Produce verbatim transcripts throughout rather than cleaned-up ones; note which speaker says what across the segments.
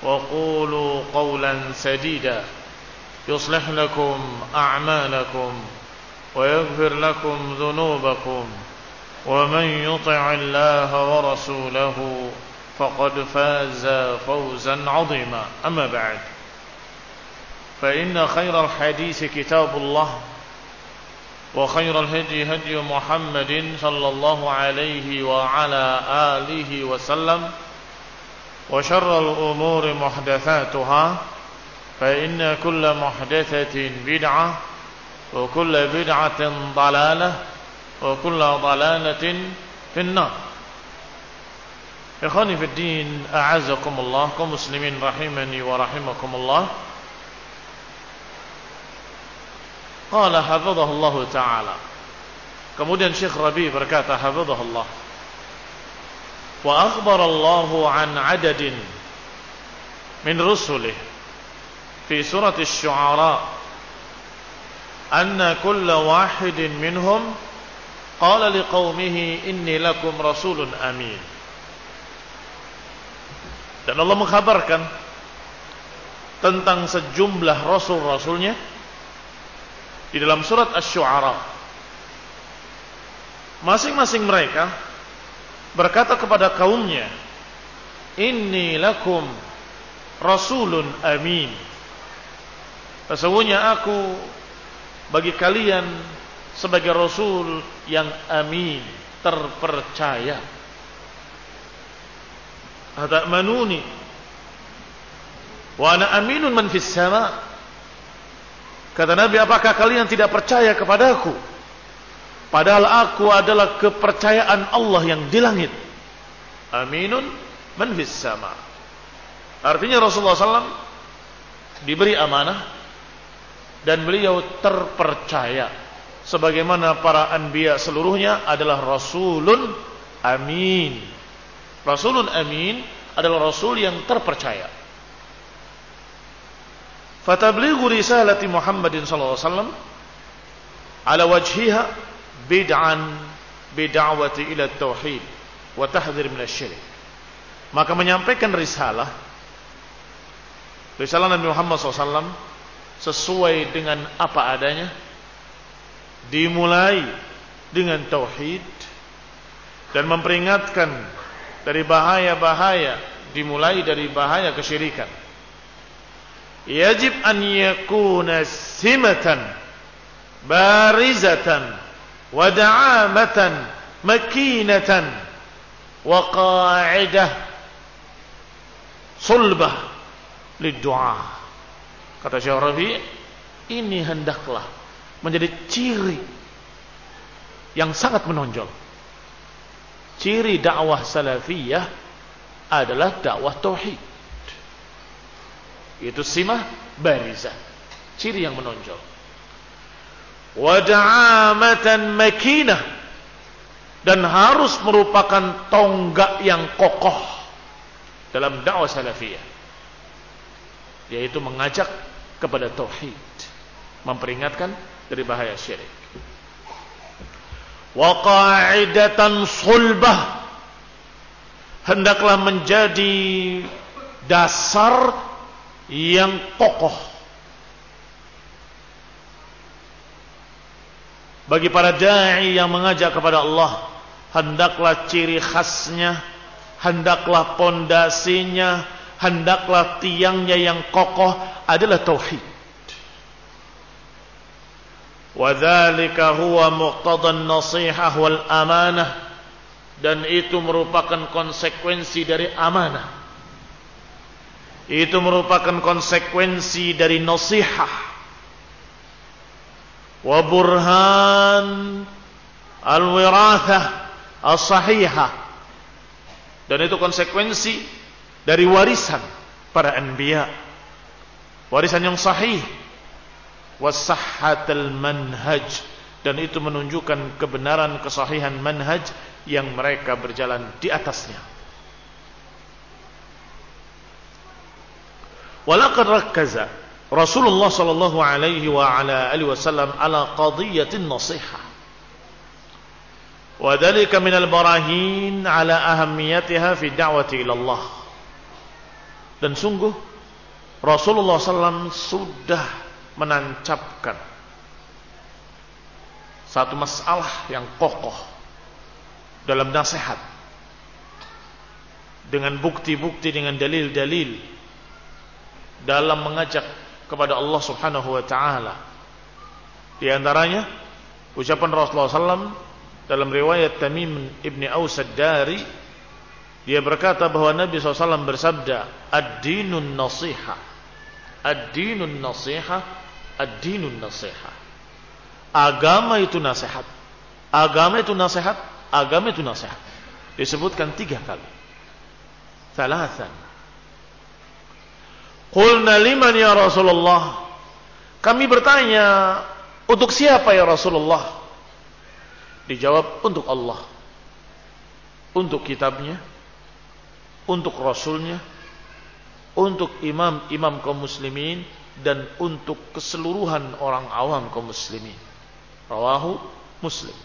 Speaker 1: وقولوا قولا سديدا يصلح لكم أعمالكم ويغفر لكم ذنوبكم ومن يطع الله ورسوله فقد فاز فوزا عظيما أما بعد فإن خير الحديث كتاب الله وخير الهدي هدي محمد صلى الله عليه وعلى آله وسلم وشر الأمور محدثاتها فإن كل محدثة بدعة وكل بدعة ضلالة وكل ضلالة في النار. إخواني في الدين أعزكم الله kaum muslimin rahimani wa rahimakumullah. Qala hafizahullah ta'ala. Kemudian Syekh Rabi berkata hafizahullah, wa akhbara Allah an adadin min rusulih fi surati asy-syu'ara anna kulla wahidin minhum qala liqaumihi inni lakum rasulun amin. Dan Allah mengkhabarkan tentang sejumlah rasul-rasulnya di dalam surat Asy-Syu'ara. Masing-masing mereka berkata kepada kaumnya, inni lakum rasulun amin. Sesungguhnya aku bagi kalian sebagai rasul yang amin, terpercaya. Ata'manuni wa ana aminun man fis sama. Kata Nabi, apakah kalian tidak percaya kepadaku? Padahal aku adalah kepercayaan Allah yang di langit. Aminun man fis sama. Artinya Rasulullah sallallahu alaihi wasallam diberi amanah dan beliau terpercaya. Sebagaimana para anbiya seluruhnya adalah rasulun amin. Rasulun amin adalah rasul yang terpercaya. Fatablighu risalati Muhammadin sallallahu alaihi wasallam ala wajhiha bid'an bid'awati ila tauhid wa tahdhir min asy-syirik. Maka menyampaikan risalah risalah Nabi Muhammad sallallahu alaihi wasallam sesuai dengan apa adanya, dimulai dengan tauhid dan memperingatkan dari bahaya-bahaya, dimulai dari bahaya kesyirikan. Yajib an yakuna simatan barizatan wa da'amatan makinatan wa qa'idah sulbah lid-du'a. Kata Syekh Rabi, ini hendaklah menjadi ciri yang sangat menonjol. Ciri dakwah salafiyah adalah dakwah tauhid. Itu simah barizah, ciri yang menonjol. Wa da'amatan makinah, dan harus merupakan tonggak yang kokoh dalam dakwah salafiyah, yaitu mengajak kepada tauhid, memperingatkan dari bahaya syirik. Wa qa'idatan sulbah, hendaklah menjadi dasar yang kokoh bagi para dai yang mengajak kepada Allah. Hendaklah ciri khasnya, hendaklah pondasinya, hendaklah tiangnya yang kokoh adalah tauhid. Wa dzalika huwa muqtadan nasihah wal amanah, dan itu merupakan konsekuensi dari amanah. Itu merupakan konsekuensi dari nasihat wa burhan al-wirathah as-sahihah, dan itu konsekuensi dari warisan para anbiya, warisan yang sahih, wasahhatul manhaj, dan itu menunjukkan kebenaran kesahihan manhaj yang mereka berjalan di atasnya. Walaqad rakkaza Rasulullah sallallahu alaihi wa ala alihi wasallam ala qadiyatin nasihah, wa dhalika min al-barahin ala ahammiyatiha fi da'wati ila Allah. Dan sungguh Rasulullah sallallahu alaihi wasallam sudah menancapkan satu masalah yang kokoh dalam nasihat dengan bukti-bukti, dengan dalil-dalil dalam mengajak kepada Allah Subhanahu wa taala. Di antaranya ucapan Rasulullah sallallahu alaihi wasallam dalam riwayat Tamim ibni Aus ad-Dari, dia berkata bahwa Nabi sallallahu alaihi wasallam bersabda, ad-dinun nasiha, ad-dinun nasiha, ad-dinun nasiha. Agama itu nasihat, agama itu nasihat, agama itu nasihat. Disebutkan tiga kali. Thalathan. Qulna liman ya Rasulullah? Kami bertanya, untuk siapa ya Rasulullah? Dijawab, untuk Allah, untuk kitabnya, untuk Rasulnya, untuk imam-imam kaum muslimin, dan untuk keseluruhan orang awam kaum muslimin. Rawahu Muslim.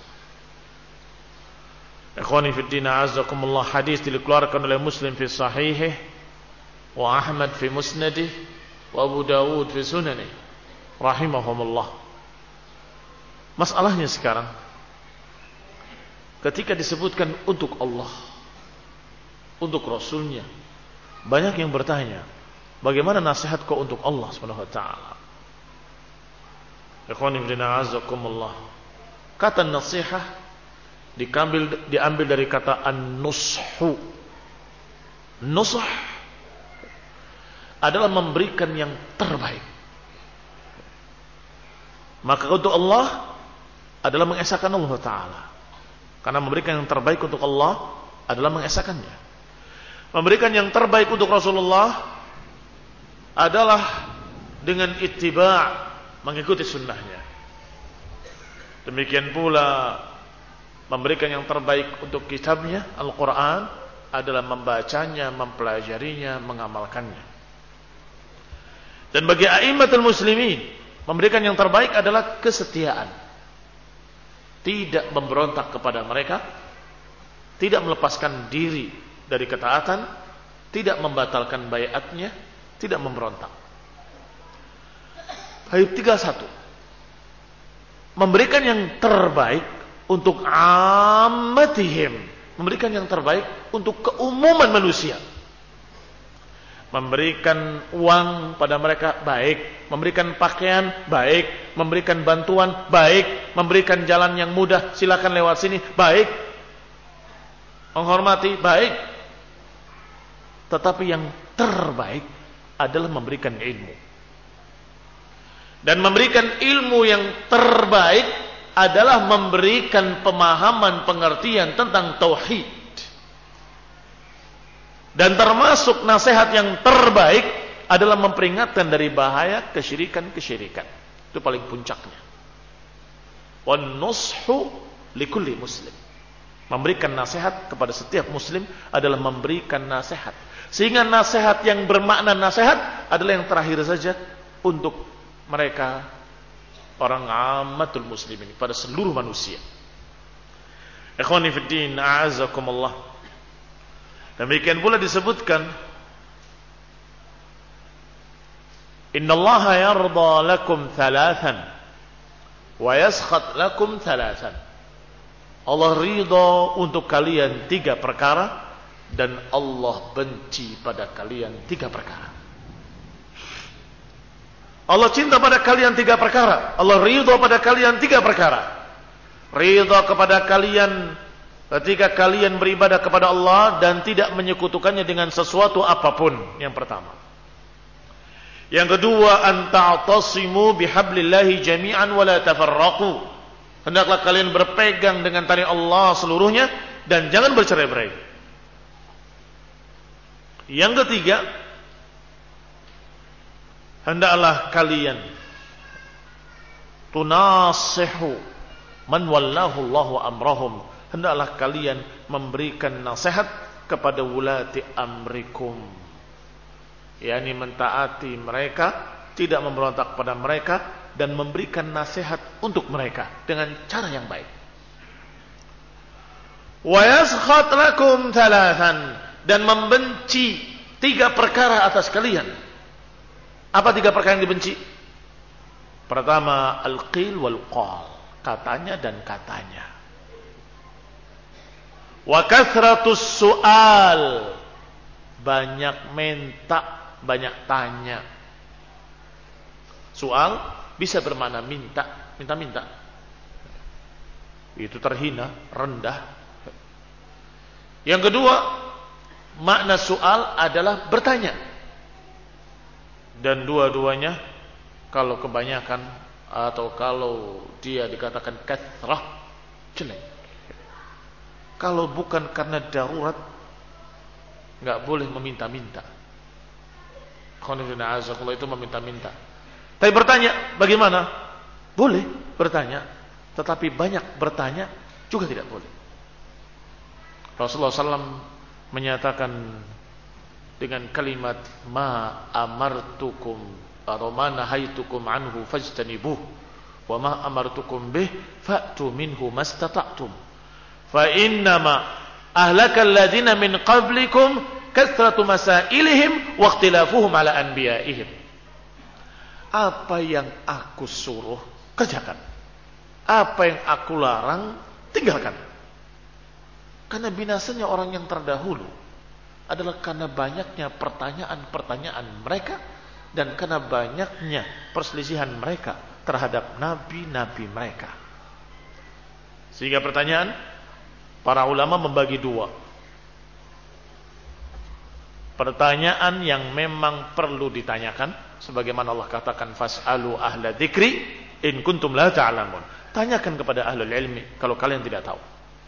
Speaker 1: Ikhwani fi din, a'azzakumullah. Hadis dikeluarkan oleh Muslim fi sahihih, wa Ahmad fi musnadih, wa Abu Dawud fi sunanih, rahimahumullah. Masalahnya sekarang, ketika disebutkan untuk Allah, untuk Rasulnya, banyak yang bertanya, bagaimana nasihat kau untuk Allah subhanahu wa ta'ala? Ikhwani fi din, a'azzakumullah. Kata nasihat diambil, diambil dari kata an-nushu. Nusuh adalah memberikan yang terbaik. Maka untuk Allah adalah mengesahkan Allah Ta'ala, karena memberikan yang terbaik untuk Allah adalah mengesahkannya. Memberikan yang terbaik untuk Rasulullah adalah dengan ittiba', mengikuti sunnahnya. Demikian pula memberikan yang terbaik untuk kitabnya Al-Quran adalah membacanya, mempelajarinya, mengamalkannya. Dan bagi a'immatul muslimin, memberikan yang terbaik adalah kesetiaan. Tidak memberontak kepada mereka, tidak melepaskan diri dari ketaatan, tidak membatalkan baiatnya, tidak memberontak. Ayat tiga puluh satu. Memberikan yang terbaik untuk ammatihim, memberikan yang terbaik untuk keumuman manusia. Memberikan uang pada mereka baik, memberikan pakaian baik, memberikan bantuan baik, memberikan jalan yang mudah, silakan lewat sini baik, menghormati baik. Tetapi yang terbaik adalah memberikan ilmu. Dan memberikan ilmu yang terbaik adalah memberikan pemahaman, pengertian tentang tauhid. Dan termasuk nasihat yang terbaik adalah memperingatkan dari bahaya kesyirikan-kesyirikan. Itu paling puncaknya. Wan nushu likulli muslim. Memberikan nasihat kepada setiap muslim adalah memberikan nasihat. Sehingga nasihat yang bermakna nasihat adalah yang terakhir saja untuk mereka orang ammatul muslimin, pada seluruh manusia. Ikhwani fid din, a'azzakumullah. Demikian pula disebutkan, innallaha yarda lakum thalathan wa yaskhat lakum thalathan. Allah ridha untuk kalian tiga perkara, dan Allah benci pada kalian tiga perkara. Allah cinta pada kalian tiga perkara, Allah ridha pada kalian tiga perkara. Ridha kepada kalian ketika kalian beribadah kepada Allah dan tidak menyekutukannya dengan sesuatu apapun. Yang pertama. Yang kedua, an ta'tasimu bihablillahi jami'an wa la tafarraqu. Hendaklah kalian berpegang dengan tali Allah seluruhnya dan jangan bercerai-berai. Yang ketiga, hendaklah kalian tunasihu man wallahu Allahu amrahum. Hendaklah kalian memberikan nasihat kepada wulati amrikum, yakni mentaati mereka, tidak memberontak pada mereka, dan memberikan nasihat untuk mereka dengan cara yang baik. Wa yaskhat lakum thalathan, dan membenci tiga perkara atas kalian. Apa tiga perkara yang dibenci? Pertama, al-qil wal qal, katanya dan katanya. Wa kathratus su'al, banyak minta, banyak tanya. Soal bisa bermakna minta, minta-minta. Itu terhina, rendah. Yang kedua, makna soal adalah bertanya. Dan dua-duanya kalau kebanyakan atau kalau dia dikatakan kathrah, jelek. Kalau bukan karena darurat, nggak boleh meminta-minta. Khonifina azakullah itu meminta-minta. Tapi bertanya, bagaimana? Boleh bertanya, tetapi banyak bertanya juga tidak boleh. Rasulullah shallallahu alaihi wasallam menyatakan dengan kalimat ma amartukum atau ma nahaitukum anhu fajtanibuh wa ma amartukum bih fa'tu minhu mastata'tum fa innama ahlakal ladzina min qablikum kathratu masailihim wa ikhtilafuhum ala anbiya'ihim. Apa yang aku suruh, kerjakan. Apa yang aku larang, tinggalkan. Karena binasanya orang yang terdahulu adalah karena banyaknya pertanyaan-pertanyaan mereka dan karena banyaknya perselisihan mereka terhadap nabi-nabi mereka. Sehingga pertanyaan, para ulama membagi dua. Pertanyaan yang memang perlu ditanyakan, sebagaimana Allah katakan fas'alu ahla dzikri in kuntum la ta'lamun. Tanyakan kepada ahlul ilmi kalau kalian tidak tahu.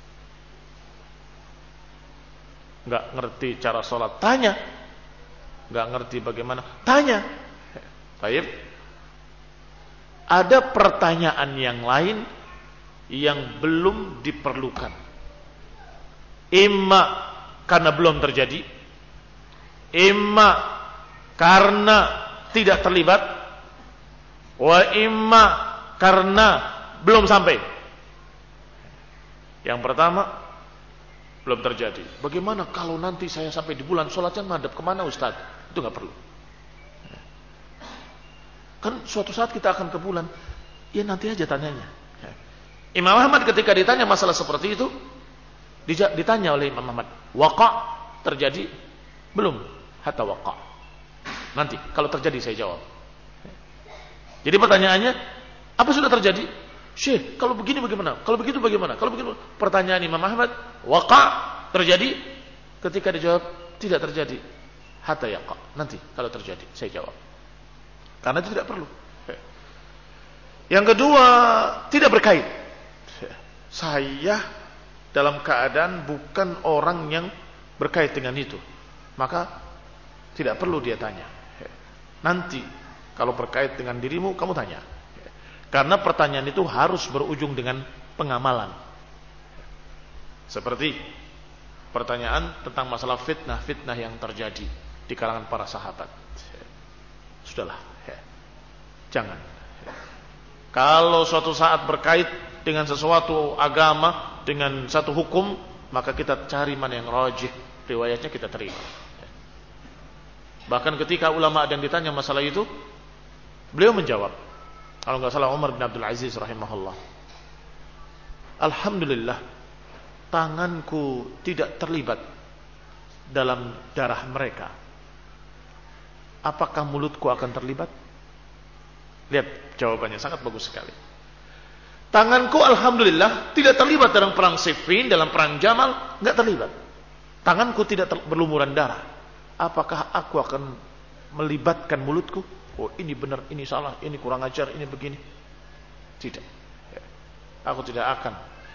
Speaker 1: Enggak ngerti cara sholat, tanya. Enggak ngerti bagaimana, tanya. Baik. Ada pertanyaan yang lain yang belum diperlukan. Imma karena belum terjadi, imma karena tidak terlibat, wa imma karena belum sampai. Yang pertama, belum terjadi. Bagaimana kalau nanti saya sampai di bulan, sholatnya madhab kemana Ustaz? Itu gak perlu. Kan suatu saat kita akan ke bulan, ya nanti aja tanyanya. Imam Ahmad ketika ditanya masalah seperti itu, ditanya oleh Imam Ahmad, waqa' terjadi? Belum, hatta waqa'. Nanti kalau terjadi saya jawab. Jadi pertanyaannya, apa sudah terjadi? Syekh, kalau begini bagaimana? Kalau begitu bagaimana? Kalau begitu, pertanyaan Imam Ahmad, waqa' terjadi? Ketika dijawab tidak terjadi, hatta yaqa'. Nanti kalau terjadi saya jawab. Karena itu tidak perlu. Yang kedua, tidak berkait. Saya dalam keadaan bukan orang yang berkait dengan itu, maka tidak perlu dia tanya. Nanti kalau berkait dengan dirimu, kamu tanya. Karena pertanyaan itu harus berujung dengan pengamalan. Seperti pertanyaan tentang masalah fitnah-fitnah yang terjadi di kalangan para sahabat. Sudahlah, jangan. Kalau suatu saat berkait dengan sesuatu agama, dengan satu hukum, maka kita cari mana yang rajih, riwayatnya kita terima. Bahkan ketika ulama ada yang ditanya masalah itu, beliau menjawab. Kalau nggak salah Umar bin Abdul Aziz rahimahullah, alhamdulillah tanganku tidak terlibat dalam darah mereka. Apakah mulutku akan terlibat? Lihat jawabannya, sangat bagus sekali. Tanganku alhamdulillah tidak terlibat dalam perang Siffin, dalam perang Jamal, nggak terlibat. Tanganku tidak ter- berlumuran darah. Apakah aku akan melibatkan mulutku? Oh, ini benar, ini salah, ini kurang ajar, ini begini. Tidak. Aku tidak akan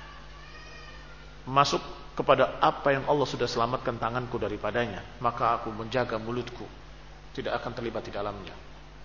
Speaker 1: masuk kepada apa yang Allah sudah selamatkan tanganku daripadanya. Maka aku menjaga mulutku, tidak akan terlibat di dalamnya.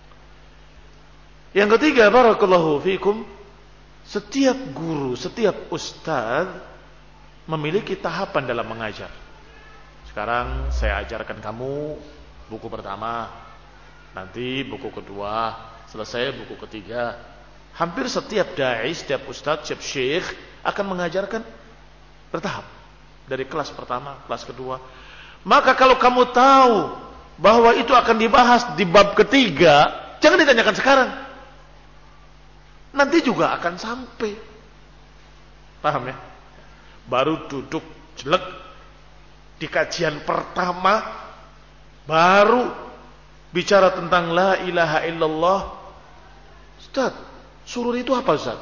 Speaker 1: Yang ketiga, barakallahu fikum, setiap guru, setiap ustaz memiliki tahapan dalam mengajar. Sekarang saya ajarkan kamu buku pertama, nanti buku kedua, selesai buku ketiga. Hampir setiap dai, setiap ustaz, setiap syekh akan mengajarkan bertahap. Dari kelas pertama, kelas kedua. Maka kalau kamu tahu bahwa itu akan dibahas di bab ketiga, jangan ditanyakan sekarang. Nanti juga akan sampai. Paham ya? Baru duduk jelek di kajian pertama, baru bicara tentang la ilaha illallah. Ustaz, surur itu apa Ustaz?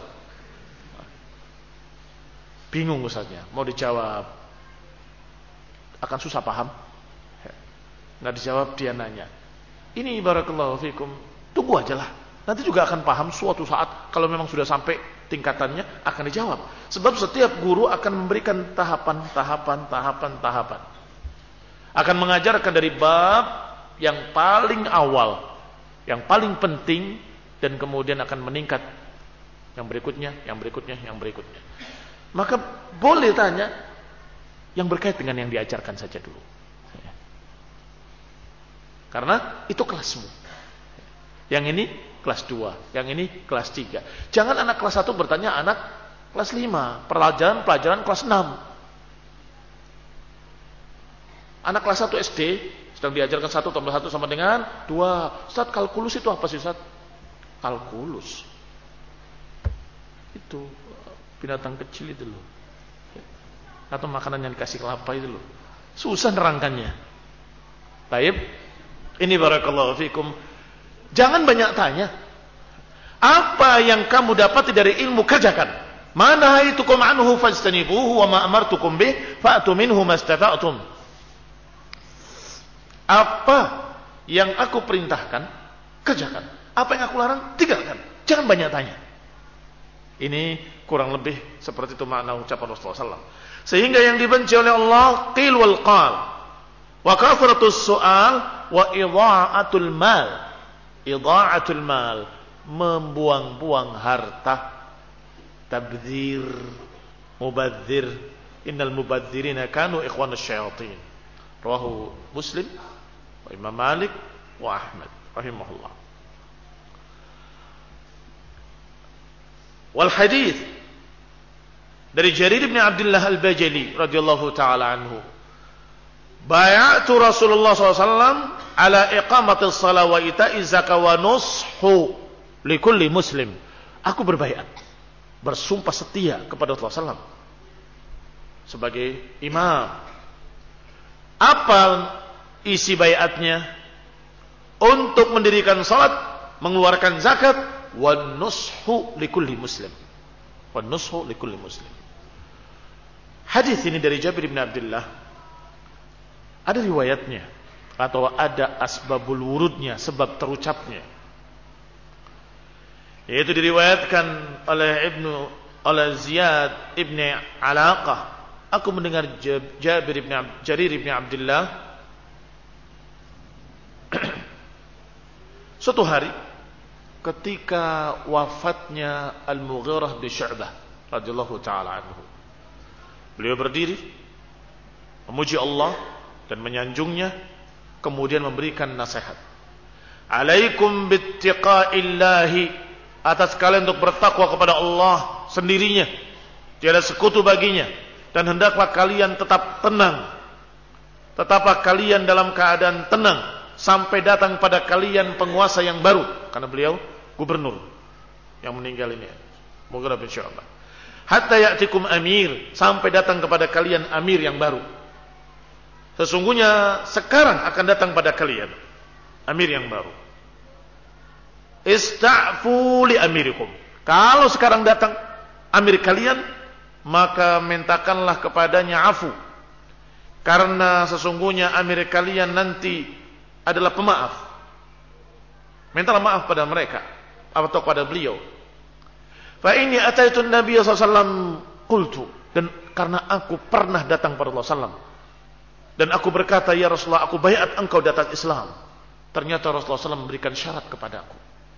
Speaker 1: Bingung Ustaznya, mau dijawab akan susah paham. Nggak dijawab, dia nanya. Ini barakallahu fikum, tunggu aja lah. Nanti juga akan paham suatu saat, kalau memang sudah sampai tingkatannya akan dijawab. Sebab setiap guru akan memberikan tahapan, tahapan, tahapan, tahapan. Akan mengajarkan dari bab yang paling awal, yang paling penting, dan kemudian akan meningkat yang berikutnya, yang berikutnya, yang berikutnya. Maka boleh tanya yang berkait dengan yang diajarkan saja dulu. Karena itu kelasmu. Yang ini kelas dua, yang ini kelas tiga. Jangan anak kelas satu bertanya anak kelas lima, pelajaran-pelajaran kelas enam. Anak kelas satu S D sedang diajarkan satu tambah satu sama dengan dua. Ustaz, kalkulus itu apa sih Ustaz? Kalkulus itu binatang kecil itu loh, atau makanan yang dikasih kelapa itu loh. Susah nerangkannya. Baik, ini barakallahu fikum. Jangan banyak tanya. Apa yang kamu dapati dari ilmu, kerjakan. Ma nahaitukum anhu fajtanibuhu wa ma amartukum bih fa'tu minhu mastata'tum. Apa yang aku perintahkan, kerjakan. Apa yang aku larang, tinggalkan. Jangan banyak tanya. Ini kurang lebih seperti itu makna ucapan Rasulullah sallallahu alaihi wasallam. Sehingga yang dibenci oleh Allah qil wal qal, wa kathratus su'al, wa idha'atul mal. Idha'atul mal, membuang-buang harta, tabdzir, mubadzir. Innal mubadzirina kanu ikhwanasy syayatin. Rawahu Muslim wa Imam Malik wa Ahmad rahimahullah. Wal hadits dari Jarir bin Abdullah Al-Bajali radhiyallahu taala anhu, bay'atu Rasulullah sallallahu alaihi wasallam ala iqamatis shalah wa ita'iz zakah wa nushu likulli muslim. Aku berbaiat, bersumpah setia kepada Rasulullah sallallahu alaihi wasallam sebagai imam. Apa isi baiatnya? Untuk mendirikan salat, mengeluarkan zakat, wa nushu likulli muslim. Wa nushu likulli muslim. Hadis ini dari Jabir bin Abdullah. Ada riwayatnya atau ada asbabul wurudnya, sebab terucapnya. Yaitu diriwayatkan oleh Ibnu oleh Ziyad ibn Alaqah. Aku mendengar Jabir ibn Jarir ibn Abdullah suatu hari ketika wafatnya Al-Mughirah bin Syu'bah radhiyallahu taala anhu. Beliau berdiri memuji Allah dan menyanjungnya, kemudian memberikan nasihat. Alaikum bittiqaillahi, atas kalian untuk bertakwa kepada Allah sendirinya, tiada sekutu baginya, dan hendaklah kalian tetap tenang. Tetaplah kalian dalam keadaan tenang sampai datang pada kalian penguasa yang baru, karena beliau gubernur yang meninggal ini, Mughirah bin Syu'bah. Hatta ya'tikum amir, sampai datang kepada kalian amir yang baru. Sesungguhnya sekarang akan datang pada kalian amir yang baru. Ista'fu li amirikum. Kalau sekarang datang amir kalian, maka mintakanlah kepadanya afu. Karena sesungguhnya amir kalian nanti adalah pemaaf. Mintalah maaf pada mereka atau pada beliau. Fa inni ataitu Nabi sallallahu alaihi wasallam qultu, dan karena aku pernah datang pada Rasulullah sallallahu alaihi wasallam dan aku berkata, ya Rasulullah, aku baiat engkau datang Islam. Ternyata Rasulullah sallallahu alaihi wasallam memberikan syarat kepadaku.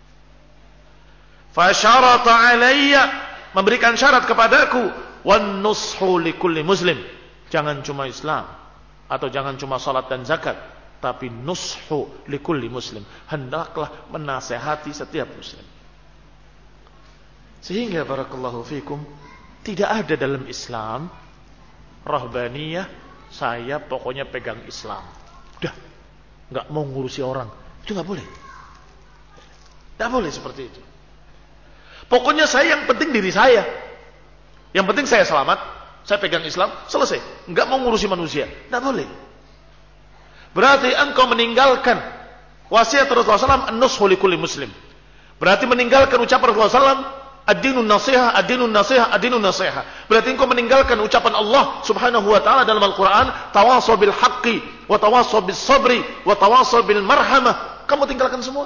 Speaker 1: Fa syarata alayya, memberikan syarat kepadaku, wan nushu likulli muslim. Jangan cuma Islam atau jangan cuma salat dan zakat, tapi nushu likulli muslim. Hendaklah menasehati setiap muslim. Sehingga barakallahu fikum, tidak ada dalam Islam rahbaniyah, saya pokoknya pegang Islam. Udah. nggak mau ngurusi orang. Itu nggak boleh. Nggak boleh seperti itu. Pokoknya saya yang penting diri saya. Yang penting saya selamat. Saya pegang Islam, selesai. Nggak mau ngurusi manusia. Nggak boleh. Berarti engkau meninggalkan wasiat Rasulullah shallallahu alaihi wasallam an-nushu likulli muslim. Berarti meninggalkan ucapan Rasulullah shallallahu alaihi wasallam ad-dinun nasihah, ad-dinun nasihah, ad-dinun nasihah. Berarti engkau meninggalkan ucapan Allah subhanahu wa ta'ala dalam Al-Quran, tawasaw bil haqqi, wa tawasaw bis sabri, wa tawasaw bil marhamah. Kamu tinggalkan semua.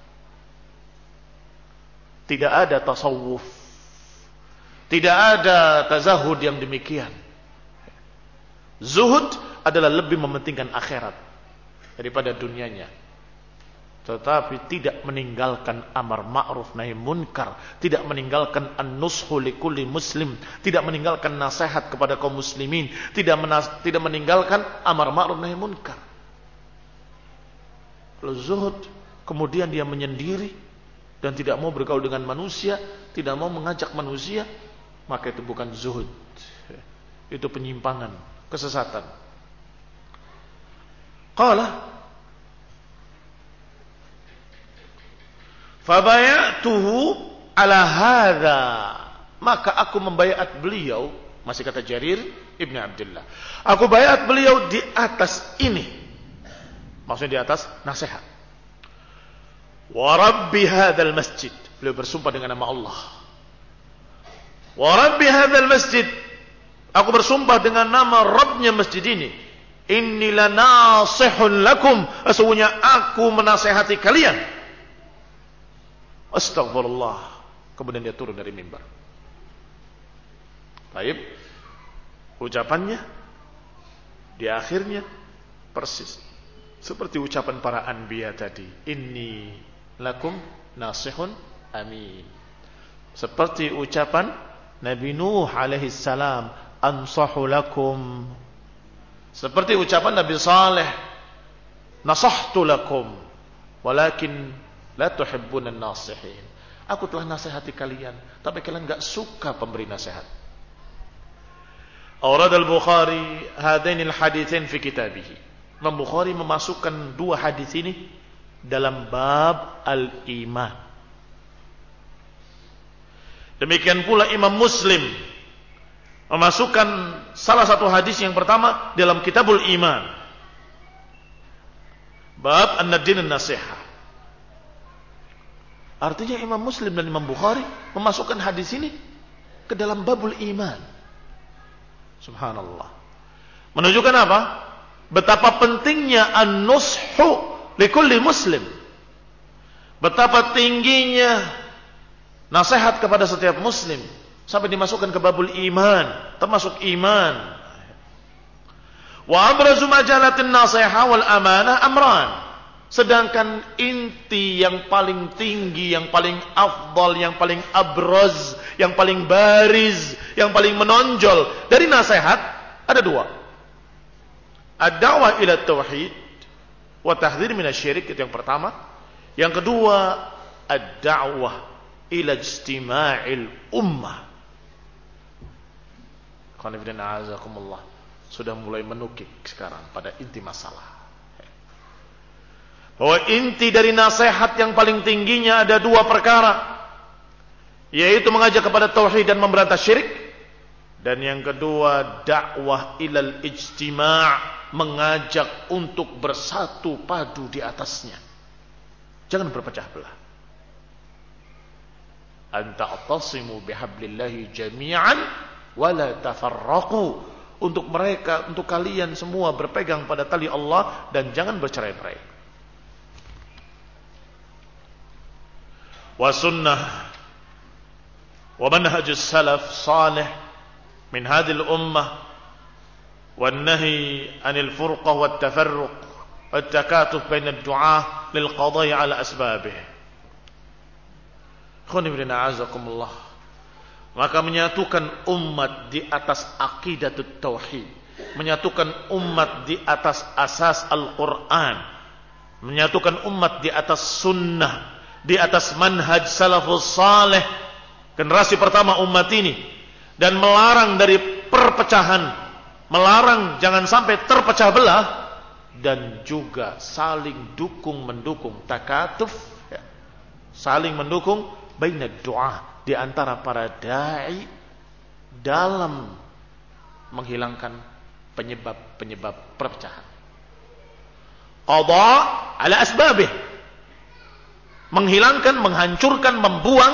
Speaker 1: Tidak ada tasawuf. Tidak ada tazahud yang demikian. Zuhud adalah lebih mementingkan akhirat daripada dunianya. Tetapi tidak meninggalkan amar ma'ruf nahi munkar, tidak meninggalkan an-nushu likulli muslim, tidak meninggalkan nasihat kepada kaum muslimin, tidak menas- tidak meninggalkan amar ma'ruf nahi munkar. Kalau zuhud kemudian dia menyendiri dan tidak mau bergaul dengan manusia, tidak mau mengajak manusia, maka itu bukan zuhud. Itu penyimpangan, kesesatan. Qala fabayatuhu ala hadha, maka aku membayat beliau, masih kata Jarir Ibn Abdullah, aku bayat beliau di atas ini, maksudnya di atas nasihat. Wa rabbi hadzal masjid, beliau bersumpah dengan nama Allah. Wa rabbi hadzal masjid, aku bersumpah dengan nama Rabbnya masjid ini. Inni lanasihun lakum, sesungguhnya aku menasihati kalian. Astagfirullah. Kemudian dia turun dari mimbar. Baik. Ucapannya di akhirnya persis seperti ucapan para anbiya tadi. Inni lakum nasihun amin. Seperti ucapan Nabi Nuh alaihi salam, ansahu lakum. Seperti ucapan Nabi Saleh, nasahtu lakum walakin la tuhibbuna an-nasihin. Aku telah nasihati kalian, tapi kalian enggak suka pemberi nasihat. Awrad al-Bukhari hadain al-haditsain fi kitabih. Imam Bukhari memasukkan dua hadis ini dalam bab al-iman. Demikian pula Imam Muslim memasukkan salah satu hadis yang pertama dalam Kitabul Iman. Bab an-nadin an-nasihah. Artinya Imam Muslim dan Imam Bukhari memasukkan hadis ini ke dalam babul iman. Subhanallah. Menunjukkan apa? Betapa pentingnya an-nushu likulli muslim. Betapa tingginya nasihat kepada setiap muslim sampai dimasukkan ke babul iman, termasuk iman. Wa abrazu majalatin nasihah wal amanah amran. Sedangkan inti yang paling tinggi, yang paling afdal, yang paling abraz, yang paling bariz, yang paling menonjol dari nasihat ada dua. Ad-da'wah ila tauhid wa tahdhir minasyirik, itu yang pertama. Yang kedua, ad-da'wah ila ijtima'il ummah. Qanifidin a'azakumullah. Sudah mulai menukik sekarang pada inti masalah. Bahwa inti dari nasihat yang paling tingginya ada dua perkara, yaitu mengajak kepada tauhid dan memberantas syirik, dan yang kedua dakwah ilal ijtima', mengajak untuk bersatu padu di atasnya, jangan berpecah belah. Anta atasimu bihablillahi jami'an wala tafarraqu, untuk mereka, untuk kalian semua berpegang pada tali Allah dan jangan bercerai-berai. Wa sunnah wa manhajus salaf salih min hadhil ummah wan nahi anil furqah wat tafarruq wat takatuf bain ad-du'ah lil qada'i ala asbabih. Khoni bin a'azakumullah. Maka menyatukan umat di atas aqidatut tauhid, menyatukan umat di atas asas Al-Qur'an, menyatukan umat di atas sunnah, di atas manhaj salafus salih, generasi pertama umat ini, dan melarang dari perpecahan, melarang jangan sampai terpecah belah, dan juga saling dukung mendukung, takatuf, ya. Saling mendukung baina doa di antara para dai dalam menghilangkan penyebab-penyebab perpecahan. Qadha ala asbabih, menghilangkan, menghancurkan, membuang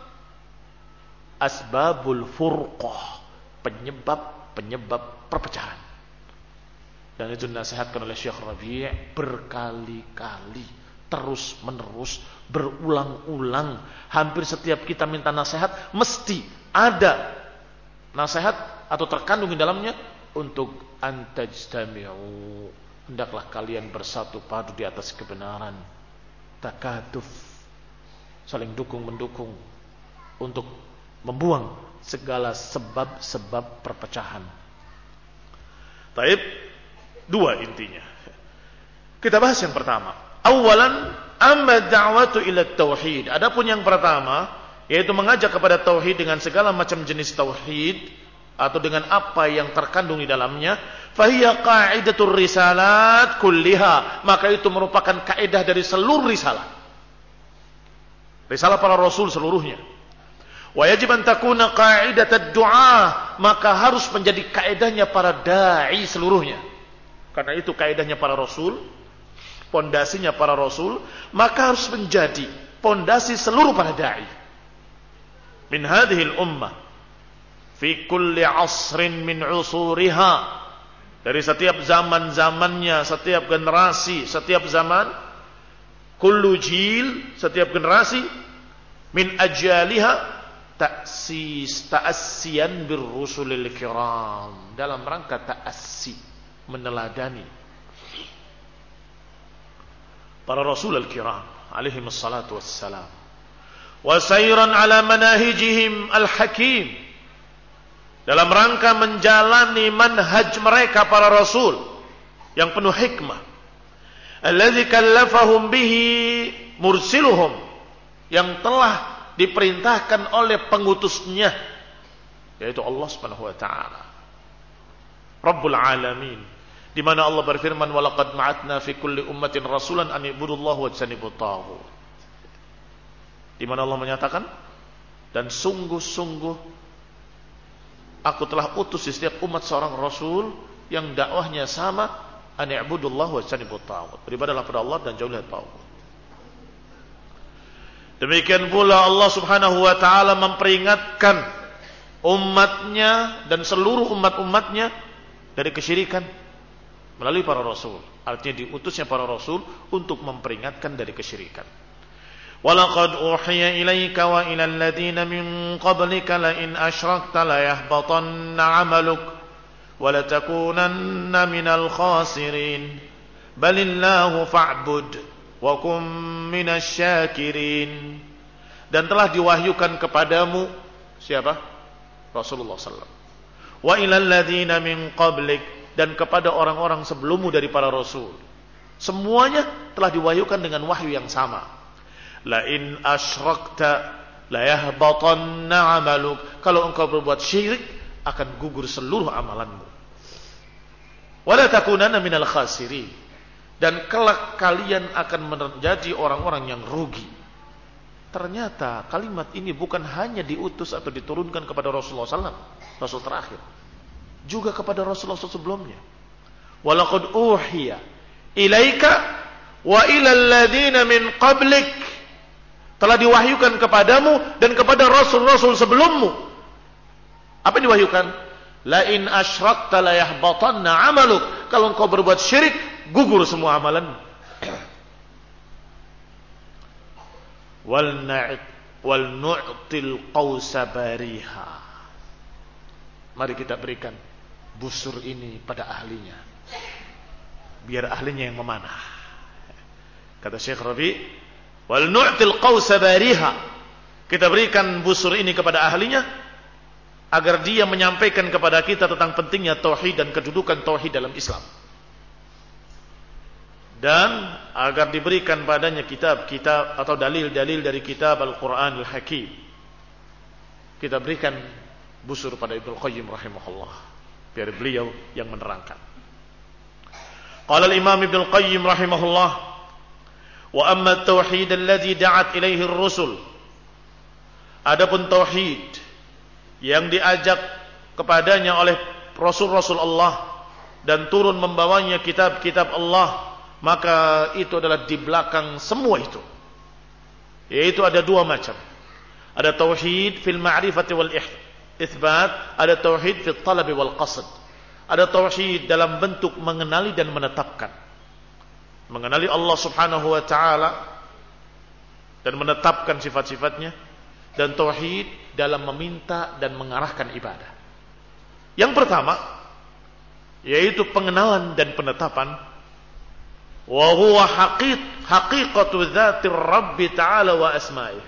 Speaker 1: asbabul furqah, penyebab-penyebab perpecahan. Dan itu dinasihatkan oleh Syekh Rabi' berkali-kali, terus menerus, berulang-ulang. Hampir setiap kita minta nasihat mesti ada nasihat atau terkandung di dalamnya untuk antajtami'u, hendaklah kalian bersatu padu di atas kebenaran. Takatuf, saling dukung mendukung untuk membuang segala sebab-sebab perpecahan. Taib, dua intinya. Kita bahas yang pertama. Awalan, amma da'watu ila tauhid. Adapun yang pertama, yaitu mengajak kepada tauhid dengan segala macam jenis tauhid atau dengan apa yang terkandung di dalamnya, fahiya qa'idatur risalat kulliha, maka itu merupakan kaidah dari seluruh risalah. Risalah para rasul seluruhnya. Wa yajib an takuna qa'idatad du'a, maka harus menjadi kaidahnya para dai seluruhnya. Karena itu kaidahnya para rasul, pondasinya para rasul, maka harus menjadi pondasi seluruh para dai. Min hadhil ummah fi kulli asrin min usuriha, dari setiap zaman-zamannya, setiap generasi, setiap zaman, kullu jil, setiap generasi, min ajaliha ta'sis ta'assiyan bir rusulil kiram, dalam rangka ta'assi, meneladani para rasul al-kiram alaihi wassalatu wassalam, wa sayran ala manahijihim al-hakim, dalam rangka menjalani manhaj mereka para rasul yang penuh hikmah, alladzi kallafahum bihi mursiluhum, yang telah diperintahkan oleh pengutusnya, yaitu Allah Subhanahu wa taala, Rabbul alamin, di mana Allah berfirman, walaqad ma'atna fi kulli ummatin rasulan an ibudullaha wajtanibut taghut, di mana Allah menyatakan, dan sungguh-sungguh aku telah utus di setiap umat seorang rasul yang dakwahnya sama, an i'budullaha wajtanibut taghut, beribadahlah pada Allah dan jauhilah taghut. Demikian pula Allah Subhanahu wa taala memperingatkan umatnya dan seluruh umat-umatnya dari kesyirikan melalui para rasul. Artinya diutusnya para rasul untuk memperingatkan dari kesyirikan. Walaqad uhiya ilaika wa ilal ladzina min qablika la in asyrakta la yahbatanna 'amaluk wa la takunanna minal khasirin balillahu fa'bud wa kum minasy syakirin. Dan telah diwahyukan kepadamu siapa? Rasulullah sallallahu alaihi wasallam. Wa ilal ladzina min qablik, dan kepada orang-orang sebelummu dari para rasul. Semuanya telah diwahyukan dengan wahyu yang sama. La in asyrakta la yahbatanna 'amaluk, kalau engkau berbuat syirik akan gugur seluruh amalanmu. Wa la takunanna minal khasirin, dan kelak kalian akan menjadi orang-orang yang rugi. Ternyata kalimat ini bukan hanya diutus atau diturunkan kepada Rasulullah sallallahu alaihi wasallam, Rasul terakhir, juga kepada Rasulullah sebelumnya. Walaqad uhiya ilaika wa ilal ladzina min qablik, telah diwahyukan kepadamu dan kepada rasul-rasul sebelummu. Apa yang diwahyukan? La in asyrakta la yahbatanna 'amaluk, kalau engkau berbuat syirik gugur semua amalan. Wal na'it wal nu'til qausa bariha, mari kita berikan busur ini pada ahlinya, biar ahlinya yang memanah. Kata Syekh Rabi, wal nu'til qausa bariha, kita berikan busur ini kepada ahlinya agar dia menyampaikan kepada kita tentang pentingnya tauhid dan kedudukan tauhid dalam Islam, dan agar diberikan padanya kitab-kitab atau dalil-dalil dari kitab Al-Quranul Hakim. Kita berikan busur pada Ibnu Qayyim rahimahullah, biar beliau yang menerangkan. Qala al-Imam Ibnu Al-Qayyim rahimahullah, wa amma at-tauhid alladhi da'at ilaihi ar-rusul. Adapun tauhid yang diajak kepadanya oleh rasul-rasul Allah dan turun membawanya kitab-kitab Allah, maka itu adalah di belakang semua itu. Yaitu ada dua macam. Ada tauhid fil ma'rifati wal itsbat, ada tauhid fil talabi wal qasd. Ada tauhid dalam bentuk mengenali dan menetapkan. Mengenali Allah Subhanahu wa taala dan menetapkan sifat-sifatnya, dan tauhid dalam meminta dan mengarahkan ibadah. Yang pertama yaitu pengenalan dan penetapan, wa huwa haqiq haqiqatu dzatir Rabbi ta'ala wa asma'ih.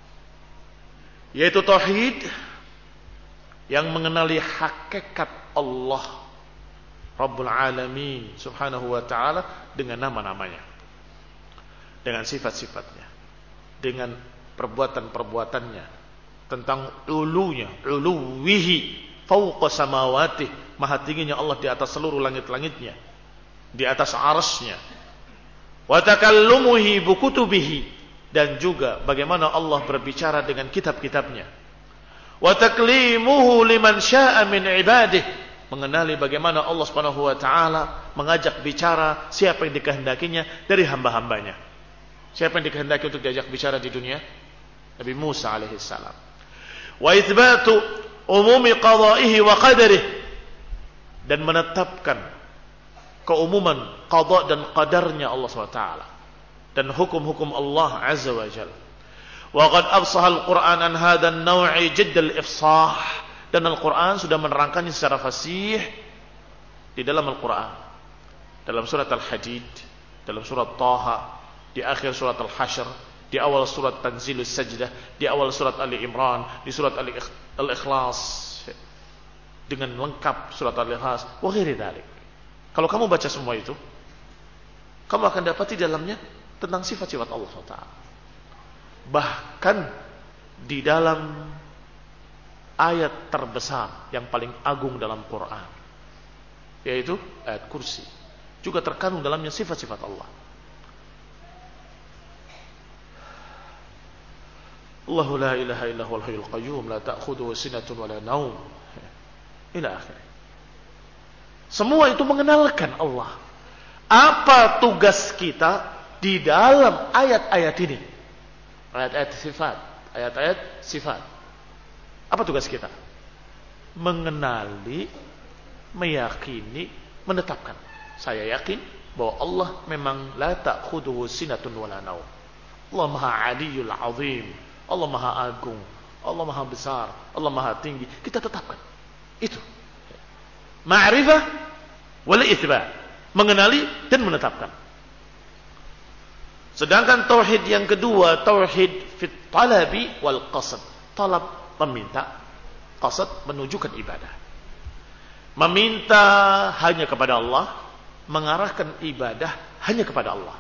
Speaker 1: Yaitu tauhid yang mengenali hakikat Allah Rabbul Alamin Subhanahu wa ta'ala dengan nama-namanya, dengan sifat-sifatnya, dengan perbuatan-perbuatannya, tentang ulunya, uluwihi fauqa samawati, maha tingginya Allah di atas seluruh langit-langitnya, di atas arasnya, wa takallumuhi bukutubihi, dan juga bagaimana Allah berbicara dengan kitab-kitabnya, wa taklimuhu liman syaa min ibadihi, mengenali bagaimana Allah Subhanahu wa taala mengajak bicara siapa yang dikehendakinya dari hamba-hambanya. Siapa yang dikehendaki untuk diajak bicara di dunia? Nabi Musa alaihi salam. Wa itsbatu umumi qada'ihi wa qadarihi, dan menetapkan keumuman qada dan qadarnya Allah Subhanahu wa taala dan hukum-hukum Allah azza wa jalla. Wa qad afsaha al-Qur'an an hadha an-naw'i jidda al-ifsah, dan Al-Quran sudah menerangkannya secara fasih di dalam Al-Quran, dalam surat Al-Hadid, dalam surat Taha, di akhir surat Al-Hashr, di awal surat Tanzilus Sajdah, di awal surat Ali Imran, di surat Al-Ikhlas, dengan lengkap surat Al-Ikhlas, wa ghairi dzalik. Kalau kamu baca semua itu, kamu akan dapati dalamnya tentang sifat-sifat Allah subhanahu wa taala. Bahkan di dalam ayat terbesar yang paling agung dalam Quran, yaitu ayat kursi, juga terkandung dalamnya sifat-sifat Allah. Allahu la ilaha illa huwal hayyul qayyum la ta'khudhuhu sinatun wa la naum, ila akhir. Semua itu mengenalkan Allah. Apa tugas kita di dalam ayat-ayat ini? Ayat-ayat sifat, ayat-ayat sifat. Apa tugas kita? Mengenali, meyakini, menetapkan. Saya yakin bahwa Allah memang la ta'khudhuhu sinatun wa la naum. Allah Maha Aliyul Azim, Allah Maha Agung, Allah Maha Besar, Allah Maha Tinggi. Kita tetapkan itu. Ma'rifah wal itsbat, mengenali dan menetapkan. Sedangkan tauhid yang kedua, tauhid fit talabi wal qasd. Talab, meminta, qasd, menunjukkan ibadah. Meminta hanya kepada Allah, mengarahkan ibadah hanya kepada Allah.